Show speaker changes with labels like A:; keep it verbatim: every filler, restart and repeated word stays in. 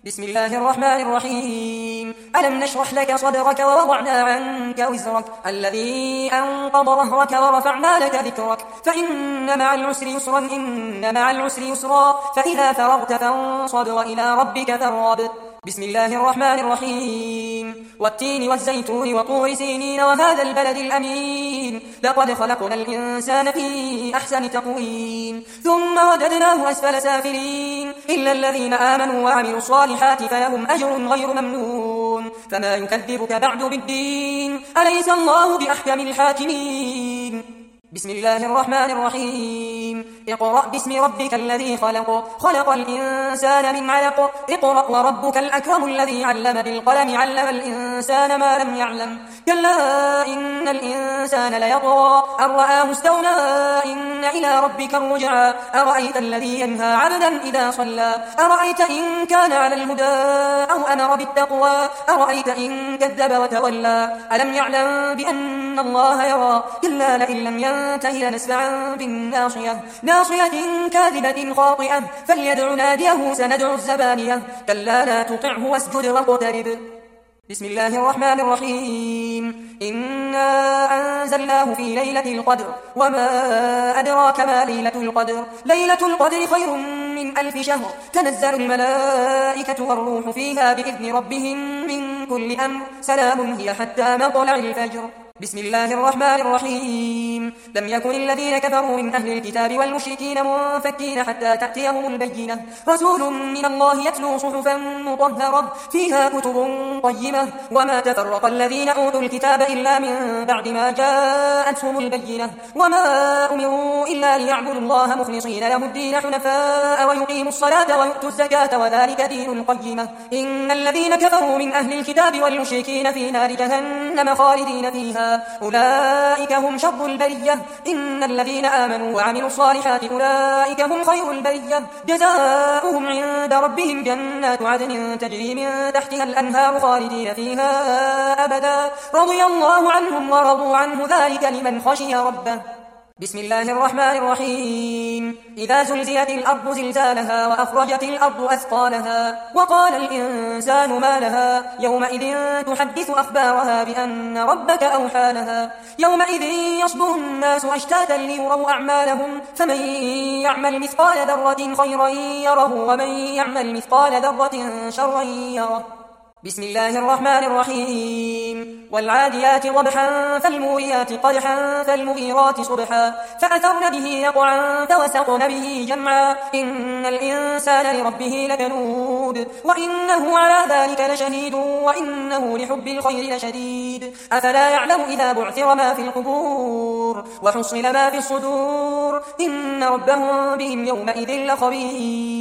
A: بسم الله الرحمن الرحيم. ألم نشرح لك صدرك ووضعنا عنك وزرك الذي أنقض ظهرك ورفعنا لك ذكرك فإن مع العسر يسرا إن مع العسر يسرا فإذا فرغت فانصب وإلى ربك فارغب. بسم الله الرحمن الرحيم. والتين والزيتون وطور سينين وهذا البلد الأمين لقد خلقنا الإنسان في أحسن تقويم ثم رددناه أسفل سافلين إلا الذين آمنوا وعملوا الصالحات فلهم أجر غير ممنون فما يكذبك بعد بالدين أليس الله بأحكم الحاكمين. بسم الله الرحمن الرحيم. اقرأ باسم ربك الذي خلق خلق الإنسان من علق اقرأ وربك الأكرم الذي علم بالقلم علم الإنسان ما لم يعلم كلا إن الإنسان ليطغى أن رآه استغنى إن إلى ربك الرجعى أرأيت الذي ينهى عبدا إذا صلى أرأيت إن كان على الهدى أو أمر بالتقوى أرأيت إن كذب وتولى ألم يعلم بأن الله يرى كلا لئن لم ينته لنسفعا بالناصية ناصية كاذبة خاطئة فليدع ناديه سندع الزبانية كلا لا تطعه واسجد واقترب. بسم الله الرحمن الرحيم. إنا أنزلناه في ليلة القدر وما أدراك ما ليلة القدر ليلة القدر خير من ألف شهر تنزل الملائكة والروح فيها بإذن ربهم من كل أمر سلام هي حتى مطلع الفجر. بسم الله الرحمن الرحيم. لم يكن الذين كفروا من أهل الكتاب والمشركين منفكين حتى تأتيهم البينة رسول من الله يتلو صحفا مطهرة فيها كتب قيمة وما تفرق الذين أوتوا الكتاب إلا من بعد ما جاءتهم البينة وما أمروا إلا ليعبدوا الله مخلصين له الدين حنفاء ويقيموا الصلاة ويؤتوا الزكاة وذلك دين القيمة إن الذين كفروا من أهل الكتاب والمشركين في نار جهنم خالدين فيها أولئك هم شر البرية إن الذين آمنوا وعملوا الصالحات أولئك هم خير البرية جزاؤهم عند ربهم جنات عدن تجري من تحتها الأنهار خالدين فيها أبدا رضي الله عنهم ورضوا عنه ذلك لمن خشي ربه. بسم الله الرحمن الرحيم. إذا زلزلت الأرض زلزالها وأخرجت الأرض أثقالها وقال الإنسان ما لها يومئذ تحدث أخبارها بأن ربك أوحى لها يومئذ يصدر الناس أشتاتا ليروا أعمالهم فمن يعمل مثقال ذرة خيرا يره ومن يعمل مثقال ذرة شرا يره. بسم الله الرحمن الرحيم. والعاديات ضبحا فالموريات قدحا فالمغيرات صبحا فأثرن به نقعا فوسطن به جمعا إن الإنسان لربه لكنود وإنه على ذلك لشهيد وإنه لحب الخير لشديد أفلا يعلم إذا بعثر ما في القبور وحصل ما في الصدور إن ربهم بهم يومئذ لخبير.